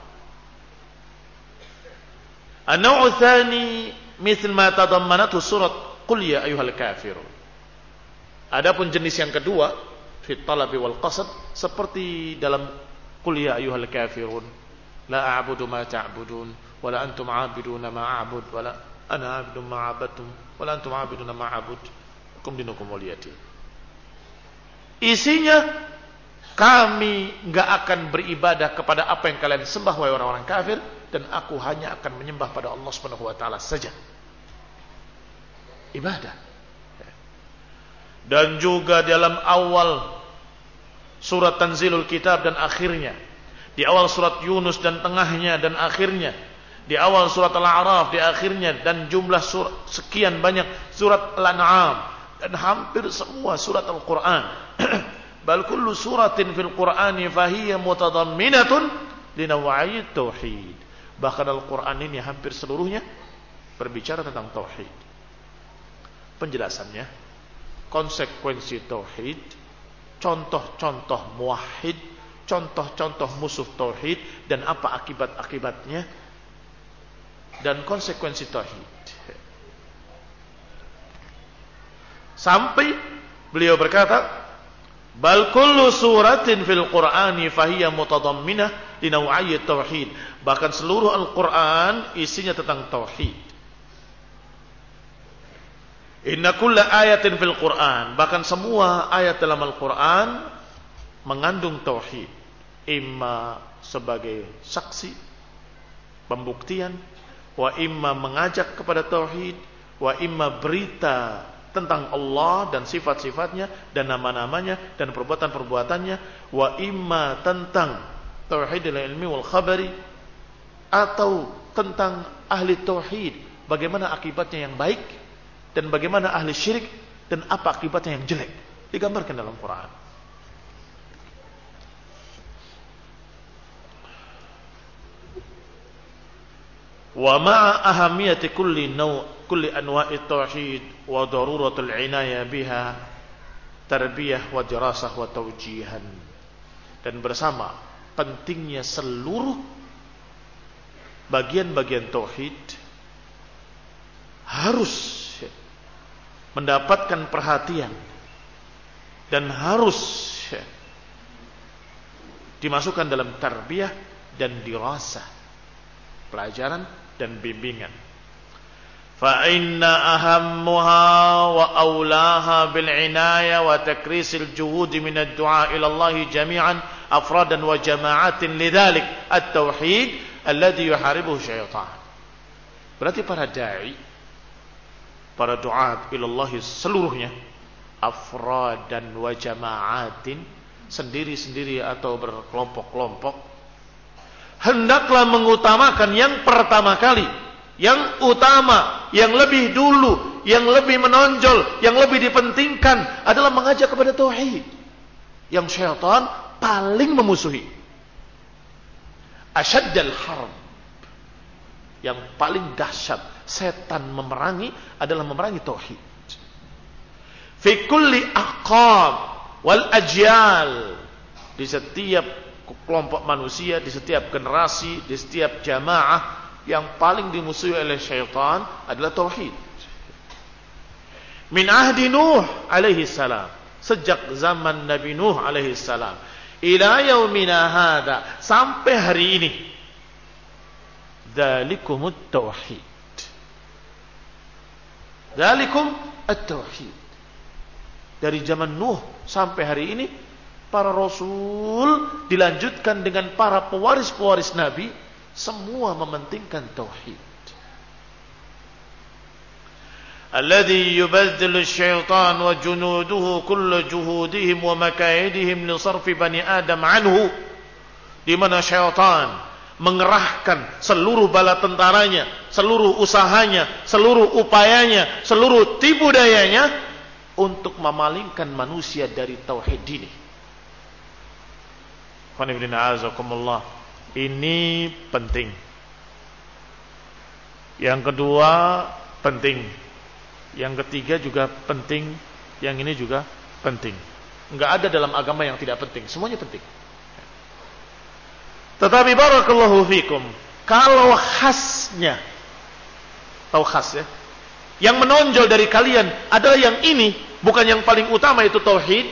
Speaker 1: An-naw'u tsani misal ma tadammanathu surat Qul ya ayyuhal kafirun. Adapun jenis yang kedua, fit talabi wal qasd, seperti dalam Qul ya ayyuhal kafirun, la a'budu ma ta'budun wa la antum 'abiduna ma a'bud wa la ana 'abdu ma 'abadtum wa la antum 'abiduna ma a'bud lakum dinukum waliyadin. Isinya, kami enggak akan beribadah kepada apa yang kalian sembah wahai orang-orang kafir, dan aku hanya akan menyembah pada Allah Subhanahu wa taala saja. Ibadah. Dan juga dalam awal surat Tanzilul Kitab dan akhirnya, di awal surat Yunus dan tengahnya dan akhirnya, di awal surat Al-A'raf di akhirnya, dan jumlah surat, sekian banyak surat Al-An'am, dan hampir semua surat Al-Quran. Bal kullu suratin fil Qur'ani fahiya mutadamminatun linawai tauhid. Bahkan Al-Quran ini hampir seluruhnya berbicara tentang tauhid. Penjelasannya, konsekuensi tauhid, contoh-contoh muwahhid, contoh-contoh musuh tauhid, dan apa akibat-akibatnya, dan konsekuensi tauhid. Sampai beliau berkata Bal kullu suratin fil Qur'ani fahiya mutadamminah li naw'iyyi tauhid. Bahkan seluruh Al-Qur'an isinya tentang tauhid. Inna kulla ayatin fil Qur'an, bahkan semua ayat dalam Al-Qur'an mengandung tauhid, imma sebagai saksi, pembuktian, wa imma mengajak kepada tauhid, wa imma berita tentang Allah dan sifat-sifatnya dan nama-namanya dan perbuatan-perbuatannya, wa imma tentang tauhidul ilmi wal khabari, atau tentang ahli tauhid, bagaimana akibatnya yang baik dan bagaimana ahli syirik dan apa akibatnya yang jelek, digambarkan dalam Quran. Wa ma'a ahamiyati kulli naw' kulli anwa'i tauhid wa daruratul inayah biha tarbiyah wa dirasah wa tawjihan. Dan bersama pentingnya seluruh bagian-bagian tauhid harus mendapatkan perhatian dan harus dimasukkan dalam tarbiyah dan dirasah, pelajaran dan bimbingan. Fa inna ahammuha wa awlaha bil inayah wa takrisil juhud min ad-du'a ila Allah jami'an afradan wa jama'atin lidzalik at-tauhid alladhi yuharibuhu syaitan. Berarti para dai, para du'at ila Allah seluruhnya, afradan wa jama'atin, sendiri-sendiri atau berkelompok-kelompok, hendaklah mengutamakan yang pertama kali, yang utama, yang lebih dulu, yang lebih menonjol, yang lebih dipentingkan adalah mengajak kepada tauhid yang syaitan paling memusuhi. Asyaddal harb, yang paling dahsyat setan memerangi adalah memerangi tauhid. Fi kulli aqab wal ajyal, di setiap kelompok manusia, di setiap generasi, di setiap jamaah, yang paling dimusuhi oleh syaitan adalah tauhid. Min ahdi Nuh alaihi salam, sejak zaman Nabi Nuh alaihi salam, ila yaumina hada, sampai hari ini, dzalikumut tauhid. Dzalikum at-tauhid. Dari zaman Nuh sampai hari ini, para rasul dilanjutkan dengan para pewaris-pewaris Nabi, semua mementingkan tauhid. Alladhi yubaddilu syaitan wa junuduhu kullu juhudihim wa makaidihim li sarfi bani Adam anhu, di mana syaitan mengerahkan seluruh bala tentaranya, seluruh usahanya, seluruh upayanya, seluruh tipu dayanya untuk memalingkan manusia dari tauhid ini. Ini penting. Yang kedua penting. Yang ketiga juga penting. Yang ini juga penting. Enggak ada dalam agama yang tidak penting. Semuanya penting. Tetapi barakallahu fikum, kalau khasnya, tahu khas ya, yang menonjol dari kalian adalah yang ini, bukan yang paling utama itu tauhid,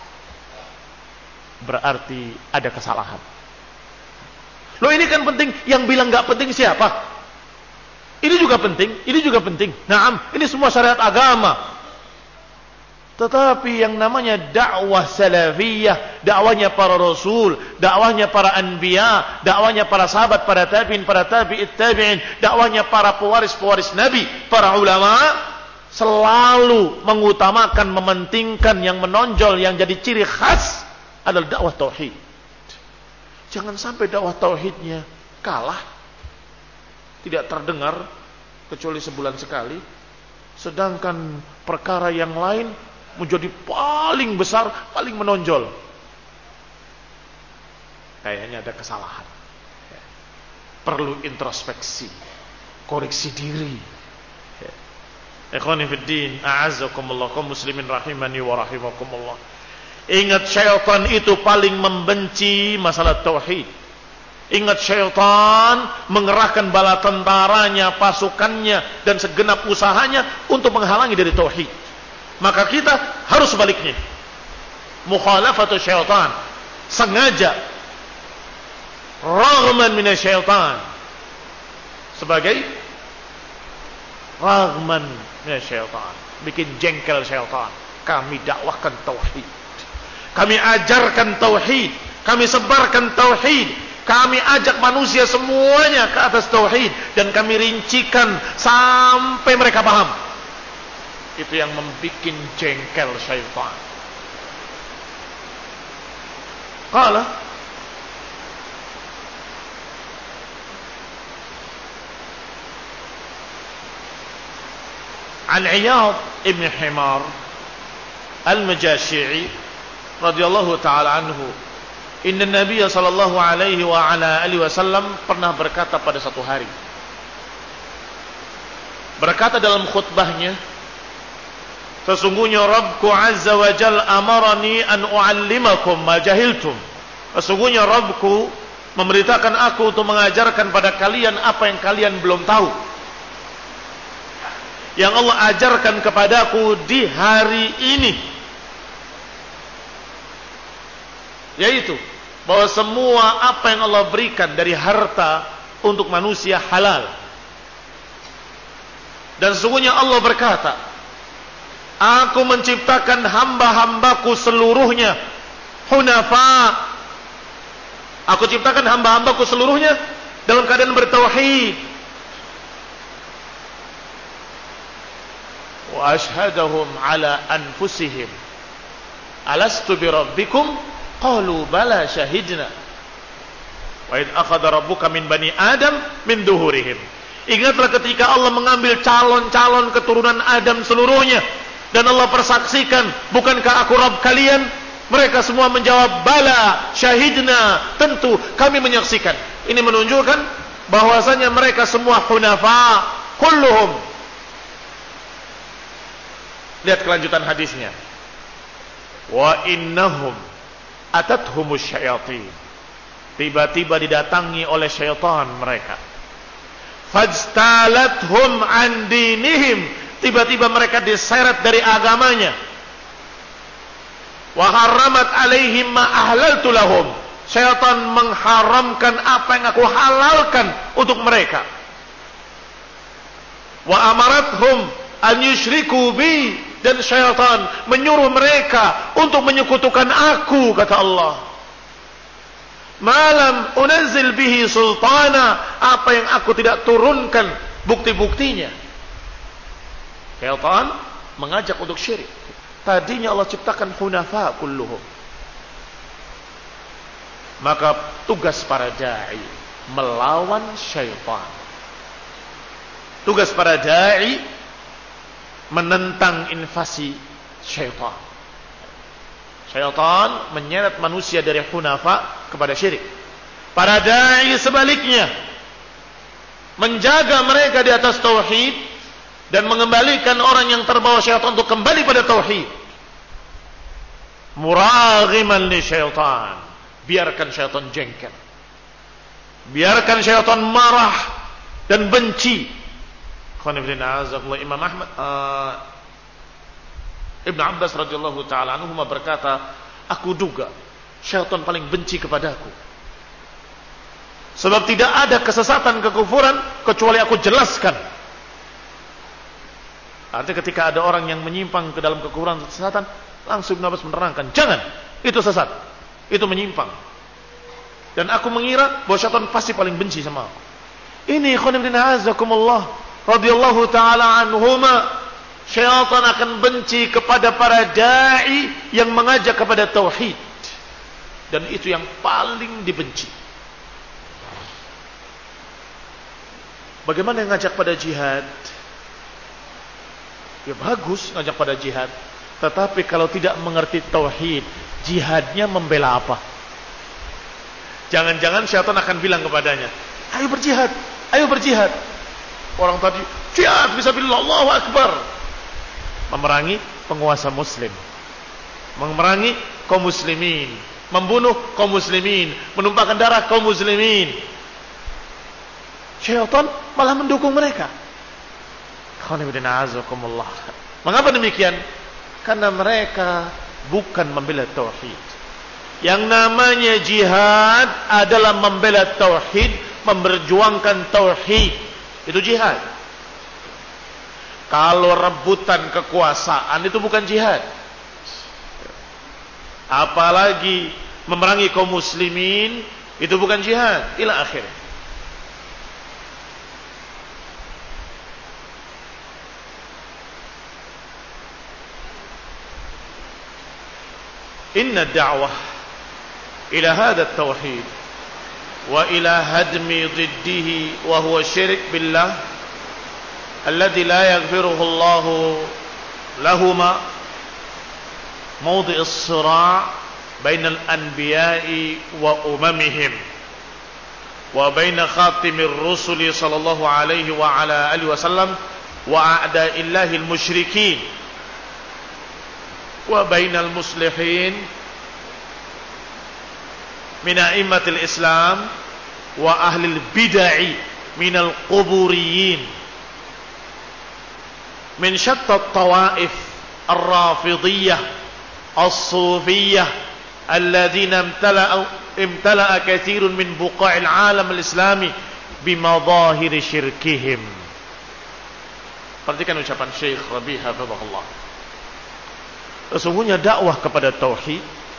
Speaker 1: berarti ada kesalahan. Loh, ini kan penting, yang bilang enggak penting siapa? Ini juga penting, ini juga penting. Naam, ini semua syariat agama. Tetapi yang namanya dakwah salafiyah, dakwahnya para rasul, dakwahnya para anbiya, dakwahnya para sahabat, para tabi'in, para tabi'it tabi'in, dakwahnya para pewaris-pewaris Nabi, para ulama, selalu mengutamakan, mementingkan yang menonjol, yang jadi ciri khas adalah dakwah tauhid. Jangan sampai dakwah tauhidnya kalah, tidak terdengar kecuali sebulan sekali, sedangkan perkara yang lain menjadi paling besar, paling menonjol. Kayaknya ada kesalahan. Perlu introspeksi, koreksi diri. Ikhwani fid din, a'azzakumullah, kaum muslimin rahimani wa rahimakumullah. Ingat, syaitan itu paling membenci masalah tauhid. Ingat, syaitan mengerahkan bala tentaranya, pasukannya, dan segenap usahanya untuk menghalangi dari tauhid. Maka kita harus sebaliknya. Mukhalafatu syaitan, sengaja, raghman minasyaitan, sebagai raghman minasyaitan, bikin jengkel syaitan. Kami dakwahkan tauhid, kami ajarkan tauhid, kami sebarkan tauhid, kami ajak manusia semuanya ke atas tauhid, dan kami rincikan sampai mereka paham. Itu yang membuat jengkel syaitan. Qala an Iyad ibn Himar al-Majashi'i radhiyallahu ta'ala anhu, inna Nabiy sallallahu alaihi wa ala alihi wasallam pernah berkata pada satu hari, berkata dalam khutbahnya, sesungguhnya Rabbku azza wa jal amarani an uallimakum ma jahiltum. Sesungguhnya Rabbku memerintahkan aku untuk mengajarkan pada kalian apa yang kalian belum tahu, yang Allah ajarkan kepadaku di hari ini, yaitu bahwa semua apa yang Allah berikan dari harta untuk manusia halal. Dan sesungguhnya Allah berkata, aku menciptakan hamba-hambaku seluruhnya hunafa. Aku ciptakan hamba-hambaku seluruhnya dalam keadaan bertauhid. Wa ashhadahum ala anfusihim alastu birabbikum qalu bala syahidna wa id akhadha rabbuka min bani adam min duhurihim. Ingatlah ketika Allah mengambil calon-calon keturunan Adam seluruhnya, dan Allah persaksikan, bukankah aku Rabb kalian? Mereka semua menjawab, bala syahidna, tentu kami menyaksikan. Ini menunjukkan bahwasanya mereka semua hunafa kulluhum. Lihat kelanjutan hadisnya, wa innahum atathumus syayatin, tiba-tiba didatangi oleh syaitan mereka, fajtalathum an dinihim, tiba-tiba mereka diseret dari agamanya, wa haramat alaihim ma ahlaltu lahum, syaitan mengharamkan apa yang aku halalkan untuk mereka, wa amarathum an yushriku bi, dan syaitan menyuruh mereka untuk menyekutukan aku, kata Allah, malam unazil bihi sultana, apa yang aku tidak turunkan bukti-buktinya. Syaitan mengajak untuk syirik. Tadinya Allah ciptakan hunafa kulluhum. Maka tugas para da'i melawan syaitan. Tugas para da'i menentang invasi syaitan. Syaitan menyeret manusia dari hunafa kepada syirik. Para da'i sebaliknya menjaga mereka di atas tauhid dan mengembalikan orang yang terbawa syaitan untuk kembali pada tauhid. Muraghiman li syaitan, biarkan syaitan jengkel, biarkan syaitan marah dan benci. Imam Ahmad uh, Ibn Abbas radhiyallahu ta'ala anhu berkata, aku duga syaitan paling benci kepadaku, sebab tidak ada kesesatan kekufuran kecuali aku jelaskan. Artinya ketika ada orang yang menyimpang ke dalam kekufuran atau kesesatan, langsung Ibn Abbas menerangkan, jangan, itu sesat, itu menyimpang. Dan aku mengira bahwa syaitan pasti paling benci sama aku. Ini ikhwan fillah azakumullah radhiyallahu ta'ala anhuma, syaitan akan benci kepada para da'i yang mengajak kepada tauhid, dan itu yang paling dibenci. Bagaimana yang ngajak pada jihad? Ya bagus ngajak pada jihad, tetapi kalau tidak mengerti tauhid, jihadnya membela apa? Jangan-jangan syaitan akan bilang kepadanya, ayo berjihad, ayo berjihad. Orang tadi jihad fisabilillah, Allahu akbar, memerangi penguasa muslim, memerangi kaum muslimin, membunuh kaum muslimin, menumpahkan darah kaum muslimin. Syaitan malah mendukung mereka. Mengapa demikian? Karena mereka bukan membela tauhid. Yang namanya jihad adalah membela tauhid, memperjuangkan tauhid. Itu jihad. Kalau rebutan kekuasaan itu bukan jihad. Apalagi memerangi kaum muslimin, itu bukan jihad. Ila akhir. Inna da'wah ila hadha at-tauhid wa ila hadmi ضده وهو الشرك بالله الذي لا يغفره الله لهما موضع الصراع بين الأنبياء وأممهم وبين خاتم الرسل صلى الله عليه وعلى آله وسلم وأعداء الله المشركين وبين المصلحين من أئمة الإسلام وأهل البدع من القبوريين من شتى الطوائف الرافضية الصوفية الذين امتلأ امتلأ كثير من بقاع العالم الإسلامي بمظاهر شركهم. Perhatikan ucapan Syekh Rabi' hafizahullah. Sesungguhnya dakwah kepada tauhid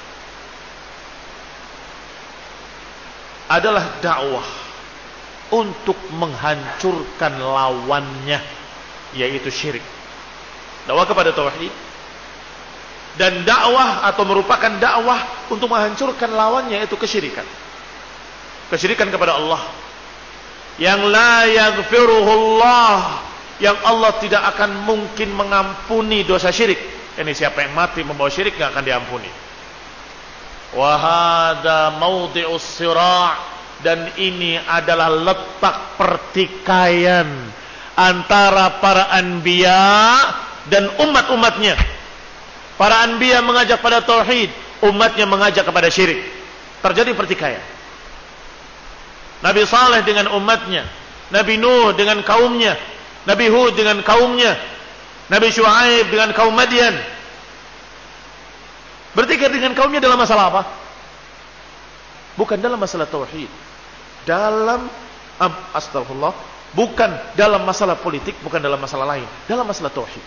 Speaker 1: adalah dakwah untuk menghancurkan lawannya, yaitu syirik. Dakwah kepada tauhid dan dakwah atau merupakan dakwah untuk menghancurkan lawannya, yaitu kesyirikan. Kesyirikan kepada Allah yang la yaghfiruhullah, yang Allah tidak akan mungkin mengampuni dosa syirik. Ini siapa yang mati membawa syirik gak akan diampuni. Wa hadza mawdi'us sira', dan ini adalah letak pertikaian antara para anbiya dan umat-umatnya. Para anbiya mengajak pada tauhid, umatnya mengajak kepada syirik. Terjadi pertikaian. Nabi Saleh dengan umatnya, Nabi Nuh dengan kaumnya, Nabi Hud dengan kaumnya, Nabi Syuaib dengan kaum Madian. Bertikai dengan kaumnya dalam masalah apa? Bukan dalam masalah tauhid. Dalam um, astagfirullah, bukan dalam masalah politik, bukan dalam masalah lain, dalam masalah tauhid.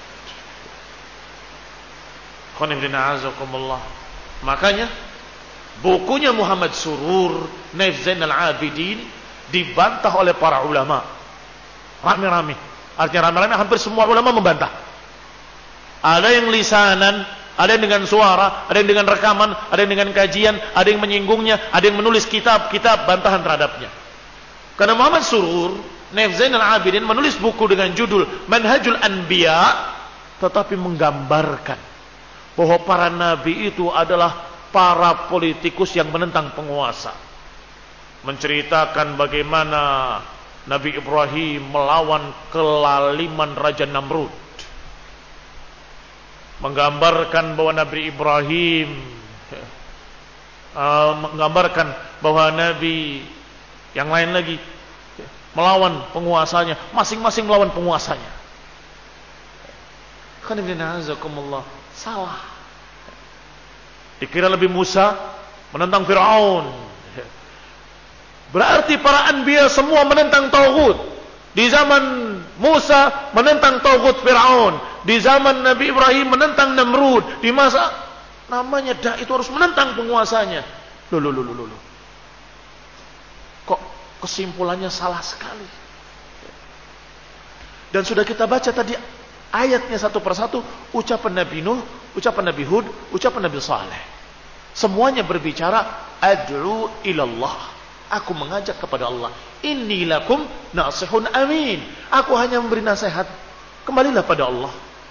Speaker 1: Makanya bukunya Muhammad Surur, Naif Zainal Abidin, dibantah oleh para ulama. Rame-rame. Artinya rame-rame, hampir semua ulama membantah. Ada yang lisanan, ada yang dengan suara, ada yang dengan rekaman, ada yang dengan kajian, ada yang menyinggungnya, ada yang menulis kitab-kitab bantahan terhadapnya. Karena Muhammad Surur, Naif Zainal Abidin menulis buku dengan judul Manhajul Anbiya, tetapi menggambarkan bahwa para nabi itu adalah para politikus yang menentang penguasa. Menceritakan bagaimana Nabi Ibrahim melawan kelaliman Raja Namrud. Menggambarkan bahwa Nabi Ibrahim uh, menggambarkan bahwa Nabi yang lain lagi melawan penguasanya, masing-masing melawan penguasanya. Salah. Dikira Nabi Musa menentang Fir'aun. Berarti para anbiya semua menentang tauhid. Di zaman Musa menentang tauhid Fir'aun. Di zaman Nabi Ibrahim menentang Namrud. Di masa namanya dah itu harus menentang penguasanya. Loh, loh, loh, loh, loh. Kok kesimpulannya salah sekali. Dan sudah kita baca tadi ayatnya satu persatu, ucapan Nabi Nuh, ucapan Nabi Hud, ucapan Nabi Saleh. Semuanya berbicara ad'u ilallah. Aku mengajak kepada Allah. Inni lakum nasihun amin. Aku hanya memberi nasihat. Kembalilah pada Allah.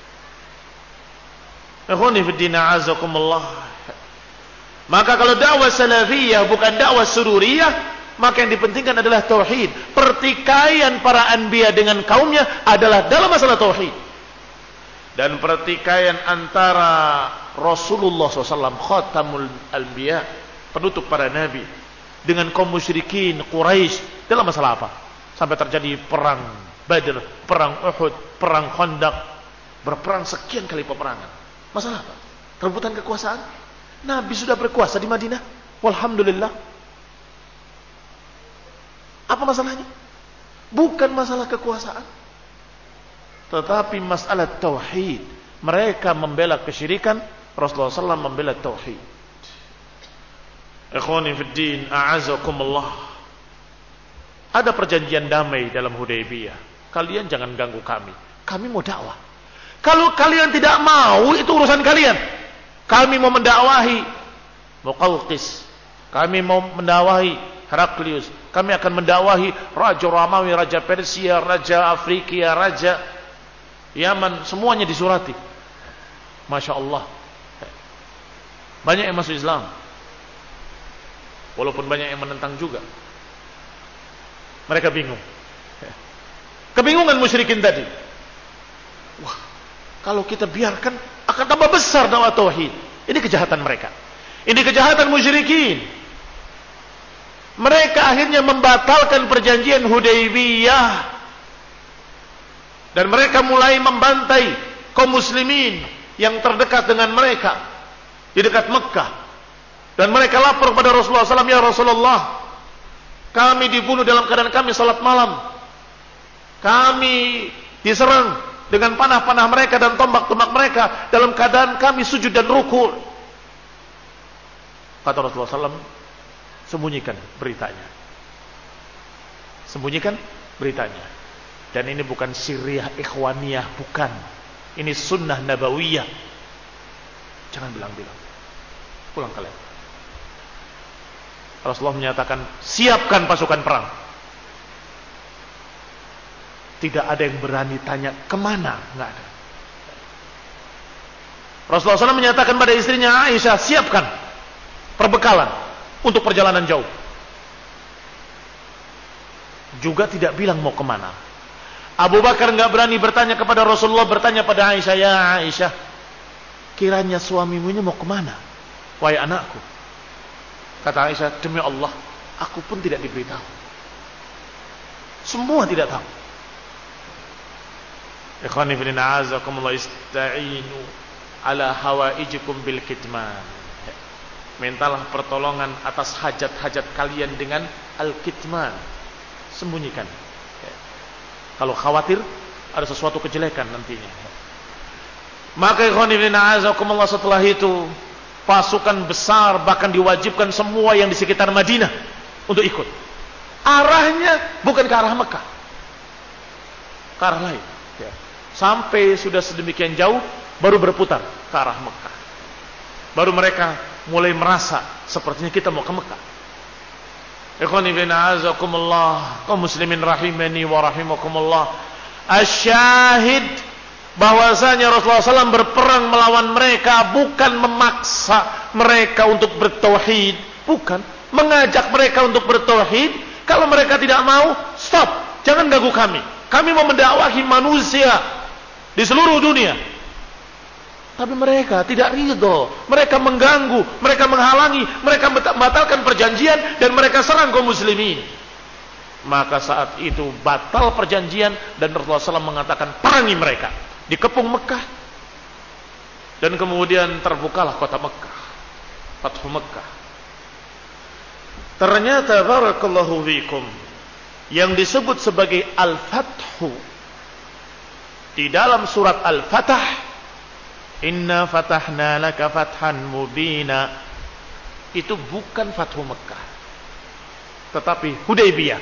Speaker 1: Ikhwani fiddina azakumullah. Maka kalau dakwah salafiyah bukan dakwah sururiyah, maka yang dipentingkan adalah tauhid. Pertikaian para anbiya dengan kaumnya adalah dalam masalah tauhid. Dan pertikaian antara Rasulullah shallallahu alaihi wasallam khatamul anbiya, penutup para nabi, dengan kaum musyrikin Quraisy dalam masalah apa? Sampai terjadi perang Badr, perang Uhud, perang Khandaq, berperang sekian kali peperangan. Masalah apa? Rebutan kekuasaan? Nabi sudah berkuasa di Madinah. Walhamdulillah. Apa masalahnya? Bukan masalah kekuasaan, tetapi masalah tauhid. Mereka membela kesyirikan, Rasulullah shallallahu alaihi wasallam membela tauhid. Ikhwani fid din, a'azakumullah. Ada perjanjian damai dalam Hudaybiyah. Kalian jangan ganggu kami. Kami mau dakwah. Kalau kalian tidak mau, itu urusan kalian. Kami mau mendakwahi Muqawqis. Kami mau mendakwahi Heraklius. Kami akan mendakwahi Raja Romawi, Raja Persia, Raja Afrika, Raja Yaman. Semuanya disurati. Masya Allah. Banyak yang masuk Islam. Walaupun banyak yang menentang juga. Mereka bingung. Kebingungan musyrikin tadi. Wah, kalau kita biarkan akan tambah besar dakwah tauhid. Ini kejahatan mereka. Ini kejahatan musyrikin. Mereka akhirnya membatalkan perjanjian Hudaybiyah. Dan mereka mulai membantai kaum muslimin yang terdekat dengan mereka di dekat Mekah. Dan mereka lapor kepada Rasulullah shallallahu alaihi wasallam, ya Rasulullah, kami dibunuh dalam keadaan kami salat malam. Kami diserang dengan panah-panah mereka dan tombak-tombak mereka dalam keadaan kami sujud dan ruku'. Kata Rasulullah shallallahu alaihi wasallam, sembunyikan beritanya. Sembunyikan beritanya. Dan ini bukan syiriah ikhwaniyah, bukan. Ini sunnah nabawiyah. Jangan bilang-bilang. Pulang kalian. Rasulullah menyatakan, siapkan pasukan perang. Tidak ada yang berani tanya kemana, nggak ada. Rasulullah shallallahu alaihi wasallam menyatakan pada istrinya Aisyah, siapkan perbekalan untuk perjalanan jauh. Juga tidak bilang mau kemana. Abu Bakar nggak berani bertanya kepada Rasulullah, bertanya pada Aisyah, ya Aisyah, kiranya suamimu ini mau kemana? Wahai anakku. Kata Aisyah, demi Allah, aku pun tidak diberitahu. Semua tidak tahu. Ikhwani fillah, a'azakumullah, ista'inu ala hawaijikum bil kitman. Mintalah pertolongan atas hajat-hajat kalian dengan al-kitman. Sembunyikan. Kalau khawatir ada sesuatu kejelekan nantinya. Maka ikhwani fillah, a'azakumullah, setelah itu pasukan besar bahkan diwajibkan semua yang di sekitar Madinah untuk ikut. Arahnya bukan ke arah Mekah, ke arah lain. Ya. Sampai sudah sedemikian jauh baru berputar ke arah Mekah. Baru mereka mulai merasa sepertinya kita mau ke Mekah. Ikhwani fillah, azakumullah, kaum muslimin rahimani wa rahimakumullah. Asyahid bahwasanya Rasulullah shallallahu alaihi wasallam berperang melawan mereka bukan memaksa mereka untuk bertauhid, bukan mengajak mereka untuk bertauhid. Kalau mereka tidak mau, stop, jangan ganggu kami. Kami mau mendakwahi manusia di seluruh dunia. Tapi mereka tidak ridho, mereka mengganggu, mereka menghalangi, mereka membatalkan perjanjian dan mereka serang kaum muslimin. Maka saat itu batal perjanjian dan Rasulullah shallallahu alaihi wasallam mengatakan perangi mereka. Dikepung Mekah dan kemudian terbukalah kota Mekah, Fathu Mekah. Ternyata barakallahu fikum yang disebut sebagai Al-Fathu di dalam surat Al-Fatah, inna fatahna laka fathan mubina, itu bukan Fathu Mekah tetapi Hudaybiyah.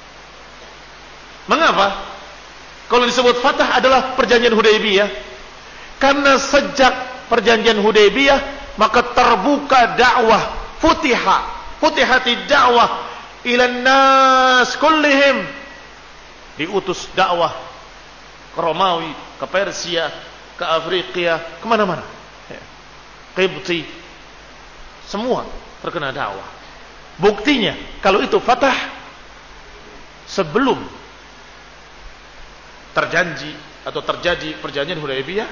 Speaker 1: Mengapa? Kalau disebut Fatah adalah perjanjian Hudaybiyah, karena sejak perjanjian Hudaybiyah maka terbuka dakwah, futiha, futihati dakwah ilan nas kullihim. Diutus dakwah ke Romawi, ke Persia, ke Afrika, kemana-mana. Qibti, semua terkena dakwah. Buktinya kalau itu Fatah, sebelum terjanji atau terjadi perjanjian Hudaybiyah,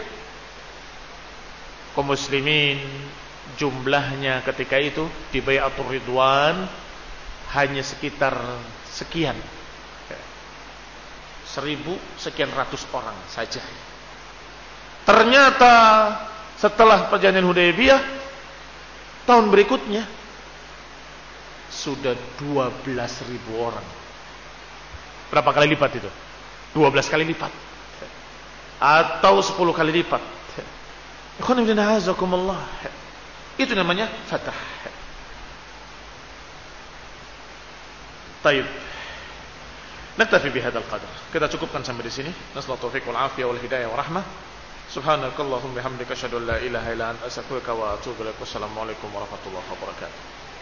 Speaker 1: kaum muslimin jumlahnya ketika itu di Bai'atur Ridwan hanya sekitar sekian, seribu sekian ratus orang saja. Ternyata Setelah perjanjian Hudaybiyah tahun berikutnya sudah dua belas ribu orang. Berapa kali lipat itu? dua belas kali lipat atau sepuluh kali lipat. Itu namanya fatah. Baik. Naktafi bihadzal qadar. Kita cukupkan sampai di sini. Nasallahu taufiq wal afiyah wal hidayah wa rahmah. Subhanakallahumma bihamdika asyhadu an la ilaha illa anta astaghfiruka wa atubu ilaik. Wassalamualaikum warahmatullahi wabarakatuh.